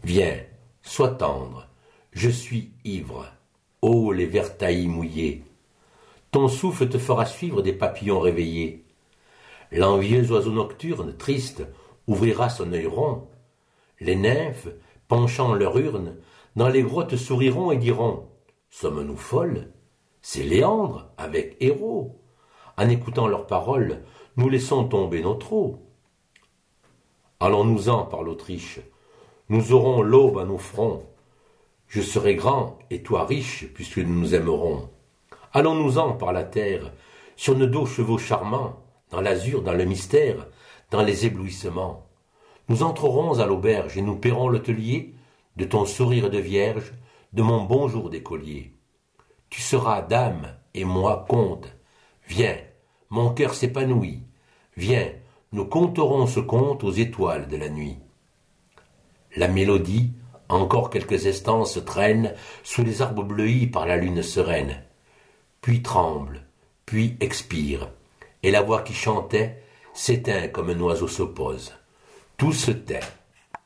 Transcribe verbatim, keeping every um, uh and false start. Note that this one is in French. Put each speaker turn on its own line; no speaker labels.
Viens, sois tendre, je suis ivre. Ô les verts taillis mouillés, ton souffle te fera suivre des papillons réveillés. L'envieux oiseau nocturne, triste, ouvrira son œil rond. Les nymphes, penchant leur urne, dans les grottes souriront et diront « Sommes-nous folles? C'est Léandre avec Héros. En écoutant leurs paroles, nous laissons tomber nos trous. Allons-nous-en par l'Autriche, nous aurons l'aube à nos fronts. Je serai grand et toi riche, puisque nous nous aimerons. Allons-nous-en par la terre, sur nos dos chevaux charmants, dans l'azur, dans le mystère, dans les éblouissements. Nous entrerons à l'auberge et nous paierons l'hôtelier de ton sourire de vierge, de mon bonjour d'écolier. Tu seras dame et moi comte. Viens, mon cœur s'épanouit. Viens, nous conterons ce conte aux étoiles de la nuit. La mélodie, encore quelques instants, se traîne sous les arbres bleuis par la lune sereine. Puis tremble, puis expire, et la voix qui chantait s'éteint comme un oiseau s'oppose. Tout se tait.